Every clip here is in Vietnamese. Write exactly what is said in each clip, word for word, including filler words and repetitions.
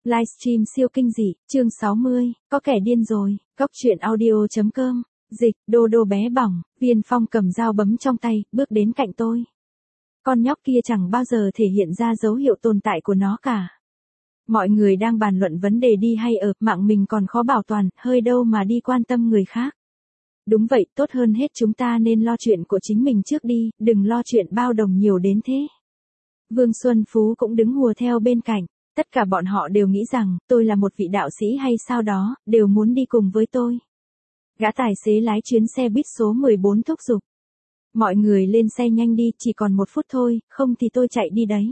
Livestream siêu kinh dị, chương sáu mươi, có kẻ điên rồi, góc truyện audio.com, dịch, đô đô bé bỏng, Viên Phong cầm dao bấm trong tay, bước đến cạnh tôi. Con nhóc kia chẳng bao giờ thể hiện ra dấu hiệu tồn tại của nó cả. Mọi người đang bàn luận vấn đề đi hay ở, mạng mình còn khó bảo toàn, hơi đâu mà đi quan tâm người khác. Đúng vậy, tốt hơn hết chúng ta nên lo chuyện của chính mình trước đi, đừng lo chuyện bao đồng nhiều đến thế. Vương Xuân Phú cũng đứng hùa theo bên cạnh. Tất cả bọn họ đều nghĩ rằng, tôi là một vị đạo sĩ hay sao đó, đều muốn đi cùng với tôi. Gã tài xế lái chuyến xe buýt số mười bốn thúc giục. Mọi người lên xe nhanh đi, chỉ còn một phút thôi, không thì tôi chạy đi đấy.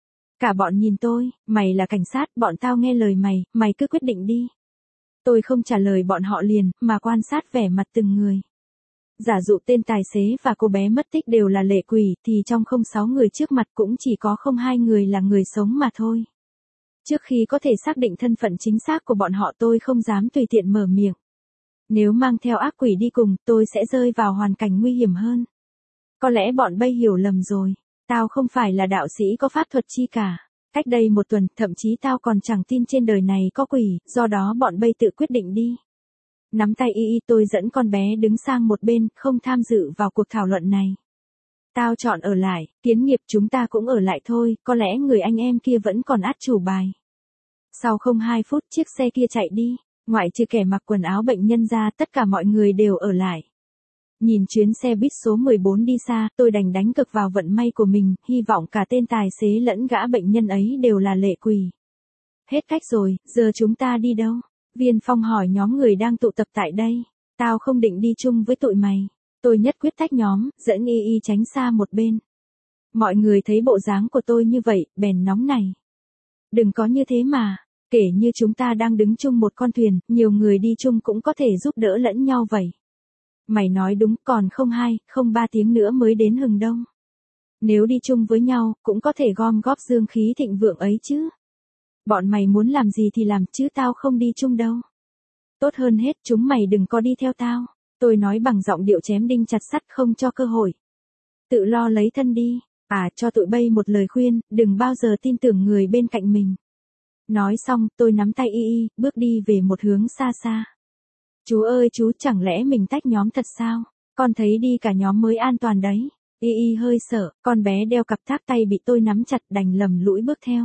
Cả bọn nhìn tôi, mày là cảnh sát, bọn tao nghe lời mày, mày cứ quyết định đi. Tôi không trả lời bọn họ liền, mà quan sát vẻ mặt từng người. Giả dụ tên tài xế và cô bé mất tích đều là lệ quỷ, thì trong không sáu người trước mặt cũng chỉ có không hai người là người sống mà thôi. Trước khi có thể xác định thân phận chính xác của bọn họ tôi không dám tùy tiện mở miệng. Nếu mang theo ác quỷ đi cùng, tôi sẽ rơi vào hoàn cảnh nguy hiểm hơn. Có lẽ bọn bay hiểu lầm rồi. Tao không phải là đạo sĩ có pháp thuật chi cả. Cách đây một tuần, thậm chí tao còn chẳng tin trên đời này có quỷ, do đó bọn bay tự quyết định đi. Nắm tay y y tôi dẫn con bé đứng sang một bên, không tham dự vào cuộc thảo luận này. Tao chọn ở lại, kiến nghiệp chúng ta cũng ở lại thôi, có lẽ người anh em kia vẫn còn át chủ bài. Sau không hai phút chiếc xe kia chạy đi, ngoại trừ kẻ mặc quần áo bệnh nhân ra tất cả mọi người đều ở lại. Nhìn chuyến xe buýt số mười bốn đi xa, tôi đành đánh cực vào vận may của mình, hy vọng cả tên tài xế lẫn gã bệnh nhân ấy đều là lệ quỷ. Hết cách rồi, giờ chúng ta đi đâu? Viên Phong hỏi nhóm người đang tụ tập tại đây. Tao không định đi chung với tụi mày. Tôi nhất quyết tách nhóm, dẫn y y tránh xa một bên. Mọi người thấy bộ dáng của tôi như vậy, bèn nóng này. Đừng có như thế mà, kể như chúng ta đang đứng chung một con thuyền, nhiều người đi chung cũng có thể giúp đỡ lẫn nhau vậy. Mày nói đúng, còn không hai, không ba tiếng nữa mới đến Hừng Đông. Nếu đi chung với nhau, cũng có thể gom góp dương khí thịnh vượng ấy chứ. Bọn mày muốn làm gì thì làm chứ tao không đi chung đâu. Tốt hơn hết chúng mày đừng có đi theo tao. Tôi nói bằng giọng điệu chém đinh chặt sắt không cho cơ hội. Tự lo lấy thân đi. À, cho tụi bay một lời khuyên, đừng bao giờ tin tưởng người bên cạnh mình. Nói xong, tôi nắm tay y y, bước đi về một hướng xa xa. Chú ơi chú, chẳng lẽ mình tách nhóm thật sao? Con thấy đi cả nhóm mới an toàn đấy. Y y hơi sợ, con bé đeo cặp thác tay bị tôi nắm chặt đành lầm lũi bước theo.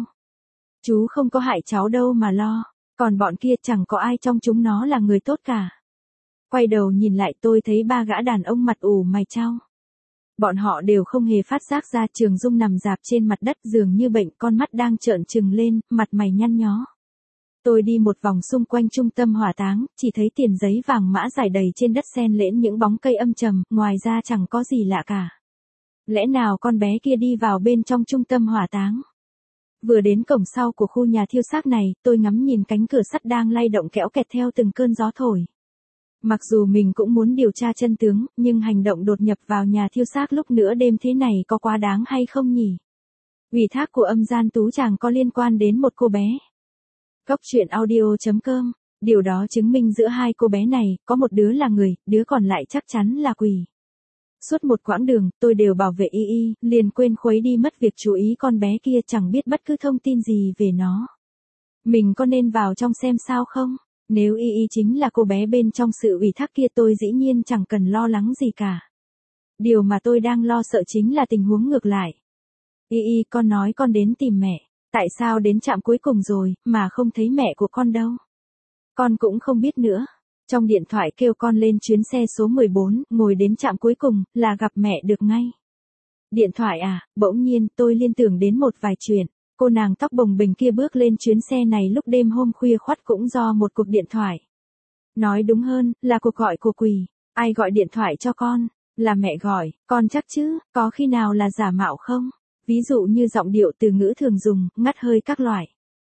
Chú không có hại cháu đâu mà lo. Còn bọn kia chẳng có ai trong chúng nó là người tốt cả. Quay đầu nhìn lại tôi thấy ba gã đàn ông mặt ủ mày chau. Bọn họ đều không hề phát giác ra Trường Dung nằm rạp trên mặt đất dường như bệnh, con mắt đang trợn trừng lên, mặt mày nhăn nhó. Tôi đi một vòng xung quanh trung tâm hỏa táng, chỉ thấy tiền giấy vàng mã rải đầy trên đất xen lẫn những bóng cây âm trầm, ngoài ra chẳng có gì lạ cả. Lẽ nào con bé kia đi vào bên trong trung tâm hỏa táng? Vừa đến cổng sau của khu nhà thiêu xác này, tôi ngắm nhìn cánh cửa sắt đang lay động kẽo kẹt theo từng cơn gió thổi. Mặc dù mình cũng muốn điều tra chân tướng, nhưng hành động đột nhập vào nhà thiêu xác lúc nửa đêm thế này có quá đáng hay không nhỉ? Ủy thác của âm gian tú chàng có liên quan đến một cô bé. Góc truyện audio.com, điều đó chứng minh giữa hai cô bé này, có một đứa là người, đứa còn lại chắc chắn là quỷ. Suốt một quãng đường, tôi đều bảo vệ y y, liền quên khuấy đi mất việc chú ý con bé kia chẳng biết bất cứ thông tin gì về nó. Mình có nên vào trong xem sao không? Nếu y y chính là cô bé bên trong sự ủy thác kia tôi dĩ nhiên chẳng cần lo lắng gì cả. Điều mà tôi đang lo sợ chính là tình huống ngược lại. Y y, con nói con đến tìm mẹ. Tại sao đến trạm cuối cùng rồi, mà không thấy mẹ của con đâu? Con cũng không biết nữa. Trong điện thoại kêu con lên chuyến xe số mười bốn, ngồi đến trạm cuối cùng, là gặp mẹ được ngay. Điện thoại à, bỗng nhiên tôi liên tưởng đến một vài chuyện. Cô nàng tóc bồng bềnh kia bước lên chuyến xe này lúc đêm hôm khuya khoắt cũng do một cuộc điện thoại. Nói đúng hơn, là cuộc gọi của quỷ. Ai gọi điện thoại cho con? Là mẹ gọi, con chắc chứ, có khi nào là giả mạo không? Ví dụ như giọng điệu từ ngữ thường dùng, ngắt hơi các loại.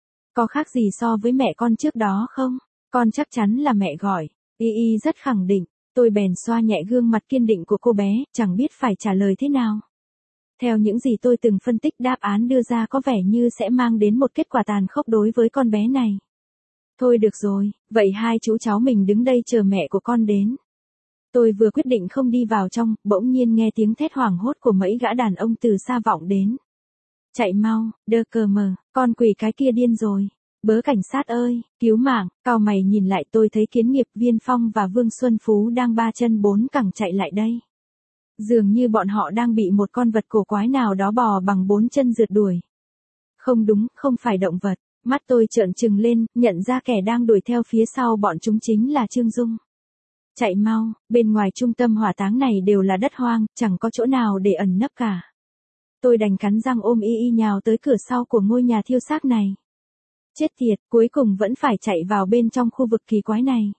Có khác gì so với mẹ con trước đó không? Con chắc chắn là mẹ gọi. Y y rất khẳng định, tôi bèn xoa nhẹ gương mặt kiên định của cô bé, chẳng biết phải trả lời thế nào. Theo những gì tôi từng phân tích đáp án đưa ra có vẻ như sẽ mang đến một kết quả tàn khốc đối với con bé này. Thôi được rồi, vậy hai chú cháu mình đứng đây chờ mẹ của con đến. Tôi vừa quyết định không đi vào trong, bỗng nhiên nghe tiếng thét hoảng hốt của mấy gã đàn ông từ xa vọng đến. Chạy mau, đơ cờ mờ, con quỷ cái kia điên rồi. Bớ cảnh sát ơi, cứu mạng, cau mày nhìn lại tôi thấy Kiến Nghiệp, Viên Phong và Vương Xuân Phú đang ba chân bốn cẳng chạy lại đây. Dường như bọn họ đang bị một con vật cổ quái nào đó bò bằng bốn chân rượt đuổi. Không đúng, không phải động vật. Mắt tôi trợn trừng lên, nhận ra kẻ đang đuổi theo phía sau bọn chúng chính là Trương Dung. Chạy mau, bên ngoài trung tâm hỏa táng này đều là đất hoang, chẳng có chỗ nào để ẩn nấp cả. Tôi đành cắn răng ôm y y nhào tới cửa sau của ngôi nhà thiêu xác này. Chết tiệt, cuối cùng vẫn phải chạy vào bên trong khu vực kỳ quái này.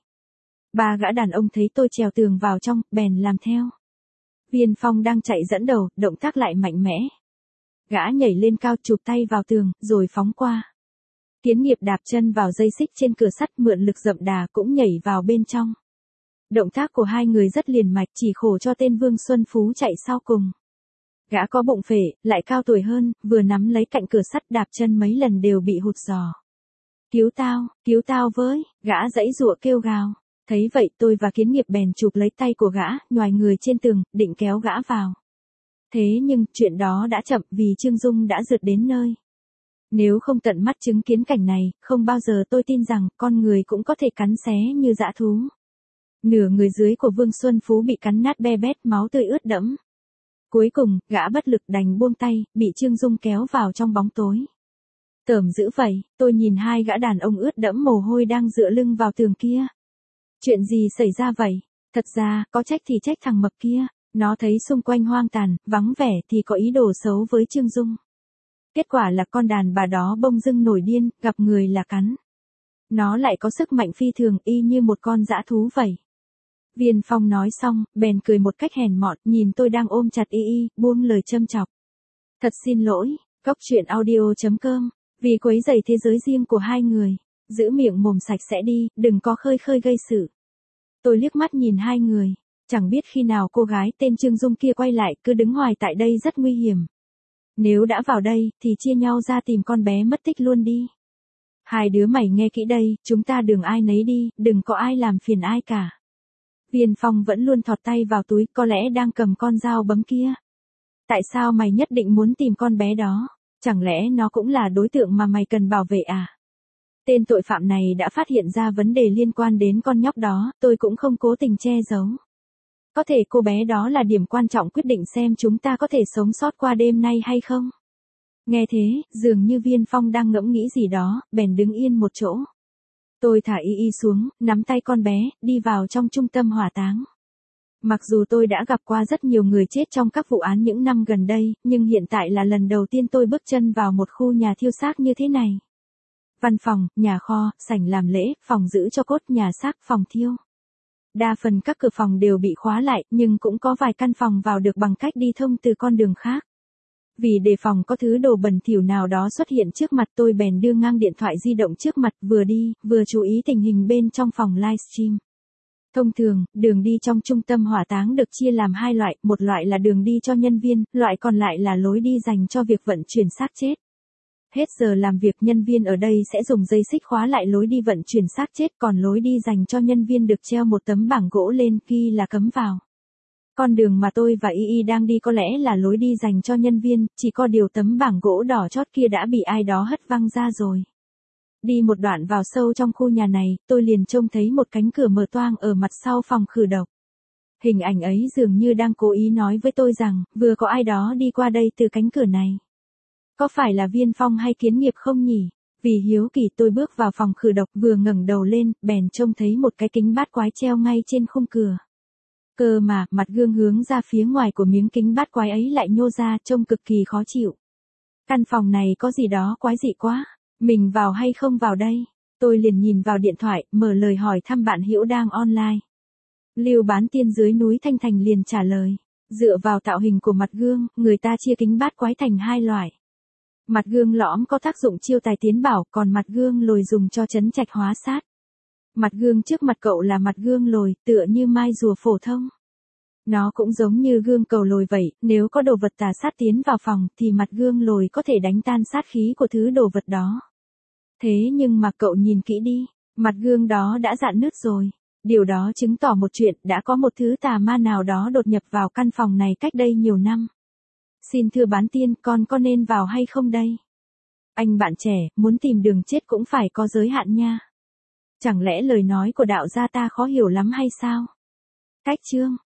Ba gã đàn ông thấy tôi trèo tường vào trong, bèn làm theo. Viên Phong đang chạy dẫn đầu, động tác lại mạnh mẽ. Gã nhảy lên cao chụp tay vào tường, rồi phóng qua. Kiến Nghiệp đạp chân vào dây xích trên cửa sắt mượn lực dậm đà cũng nhảy vào bên trong. Động tác của hai người rất liền mạch, chỉ khổ cho tên Vương Xuân Phú chạy sau cùng. Gã có bụng phệ, lại cao tuổi hơn, vừa nắm lấy cạnh cửa sắt đạp chân mấy lần đều bị hụt giò. Cứu tao, cứu tao với, gã giãy giụa kêu gào. Thấy vậy tôi và Kiến Nghiệp bèn chụp lấy tay của gã, nhoài người trên tường, định kéo gã vào. Thế nhưng, chuyện đó đã chậm vì Trương Dung đã rượt đến nơi. Nếu không tận mắt chứng kiến cảnh này, không bao giờ tôi tin rằng con người cũng có thể cắn xé như dã thú. Nửa người dưới của Vương Xuân Phú bị cắn nát be bét, máu tươi ướt đẫm. Cuối cùng, gã bất lực đành buông tay, bị Trương Dung kéo vào trong bóng tối. Tởm dữ vậy, tôi nhìn hai gã đàn ông ướt đẫm mồ hôi đang dựa lưng vào tường kia. Chuyện gì xảy ra vậy? Thật ra, có trách thì trách thằng mập kia. Nó thấy xung quanh hoang tàn, vắng vẻ thì có ý đồ xấu với Trương Dung. Kết quả là con đàn bà đó bỗng dưng nổi điên, gặp người là cắn. Nó lại có sức mạnh phi thường, y như một con dã thú vậy. Viên Phong nói xong, bèn cười một cách hèn mọn, nhìn tôi đang ôm chặt y y, buông lời châm chọc. Thật xin lỗi, Cóc Truyện Audio chấm com, vì quấy rầy thế giới riêng của hai người. Giữ miệng mồm sạch sẽ đi, đừng có khơi khơi gây sự. Tôi liếc mắt nhìn hai người. Chẳng biết khi nào cô gái tên Trương Dung kia quay lại, cứ đứng hoài tại đây rất nguy hiểm. Nếu đã vào đây, thì chia nhau ra tìm con bé mất tích luôn đi. Hai đứa mày nghe kỹ đây, chúng ta đường ai nấy đi, đừng có ai làm phiền ai cả. Viên Phong vẫn luôn thọt tay vào túi, có lẽ đang cầm con dao bấm kia. Tại sao mày nhất định muốn tìm con bé đó? Chẳng lẽ nó cũng là đối tượng mà mày cần bảo vệ à? Tên tội phạm này đã phát hiện ra vấn đề liên quan đến con nhóc đó, tôi cũng không cố tình che giấu. Có thể cô bé đó là điểm quan trọng quyết định xem chúng ta có thể sống sót qua đêm nay hay không. Nghe thế, dường như Viên Phong đang ngẫm nghĩ gì đó, bèn đứng yên một chỗ. Tôi thả y y xuống, nắm tay con bé, đi vào trong trung tâm hỏa táng. Mặc dù tôi đã gặp qua rất nhiều người chết trong các vụ án những năm gần đây, nhưng hiện tại là lần đầu tiên tôi bước chân vào một khu nhà thiêu xác như thế này. Văn phòng, nhà kho, sảnh làm lễ, phòng giữ cho cốt, nhà xác, phòng thiêu. Đa phần các cửa phòng đều bị khóa lại, nhưng cũng có vài căn phòng vào được bằng cách đi thông từ con đường khác. Vì đề phòng có thứ đồ bẩn thỉu nào đó xuất hiện trước mặt, tôi bèn đưa ngang điện thoại di động trước mặt, vừa đi, vừa chú ý tình hình bên trong phòng livestream. Thông thường, đường đi trong trung tâm hỏa táng được chia làm hai loại, một loại là đường đi cho nhân viên, loại còn lại là lối đi dành cho việc vận chuyển xác chết. Hết giờ làm việc, nhân viên ở đây sẽ dùng dây xích khóa lại lối đi vận chuyển xác chết, còn lối đi dành cho nhân viên được treo một tấm bảng gỗ lên, ghi là cấm vào. Con đường mà tôi và Y Y đang đi có lẽ là lối đi dành cho nhân viên, chỉ có điều tấm bảng gỗ đỏ chót kia đã bị ai đó hất văng ra rồi. Đi một đoạn vào sâu trong khu nhà này, tôi liền trông thấy một cánh cửa mở toang ở mặt sau phòng khử độc. Hình ảnh ấy dường như đang cố ý nói với tôi rằng, vừa có ai đó đi qua đây từ cánh cửa này. Có phải là Viên Phong hay Kiến Nghiệp không nhỉ? Vì hiếu kỳ tôi bước vào phòng khử độc, vừa ngẩng đầu lên, bèn trông thấy một cái kính bát quái treo ngay trên khung cửa. Cơ mà, mặt gương hướng ra phía ngoài của miếng kính bát quái ấy lại nhô ra, trông cực kỳ khó chịu. Căn phòng này có gì đó quái dị quá. Mình vào hay không vào đây? Tôi liền nhìn vào điện thoại, mở lời hỏi thăm bạn hữu đang online. Lưu Bán Tiên dưới núi Thanh Thành liền trả lời. Dựa vào tạo hình của mặt gương, người ta chia kính bát quái thành hai loại. Mặt gương lõm có tác dụng chiêu tài tiến bảo, còn mặt gương lồi dùng cho trấn trạch hóa sát. Mặt gương trước mặt cậu là mặt gương lồi, tựa như mai rùa phổ thông. Nó cũng giống như gương cầu lồi vậy, nếu có đồ vật tà sát tiến vào phòng, thì mặt gương lồi có thể đánh tan sát khí của thứ đồ vật đó. Thế nhưng mà cậu nhìn kỹ đi, mặt gương đó đã rạn nứt rồi. Điều đó chứng tỏ một chuyện, đã có một thứ tà ma nào đó đột nhập vào căn phòng này cách đây nhiều năm. Xin thưa Bán Tiên, con có nên vào hay không đây? Anh bạn trẻ, muốn tìm đường chết cũng phải có giới hạn nha. Chẳng lẽ lời nói của đạo gia ta khó hiểu lắm hay sao? Cách chương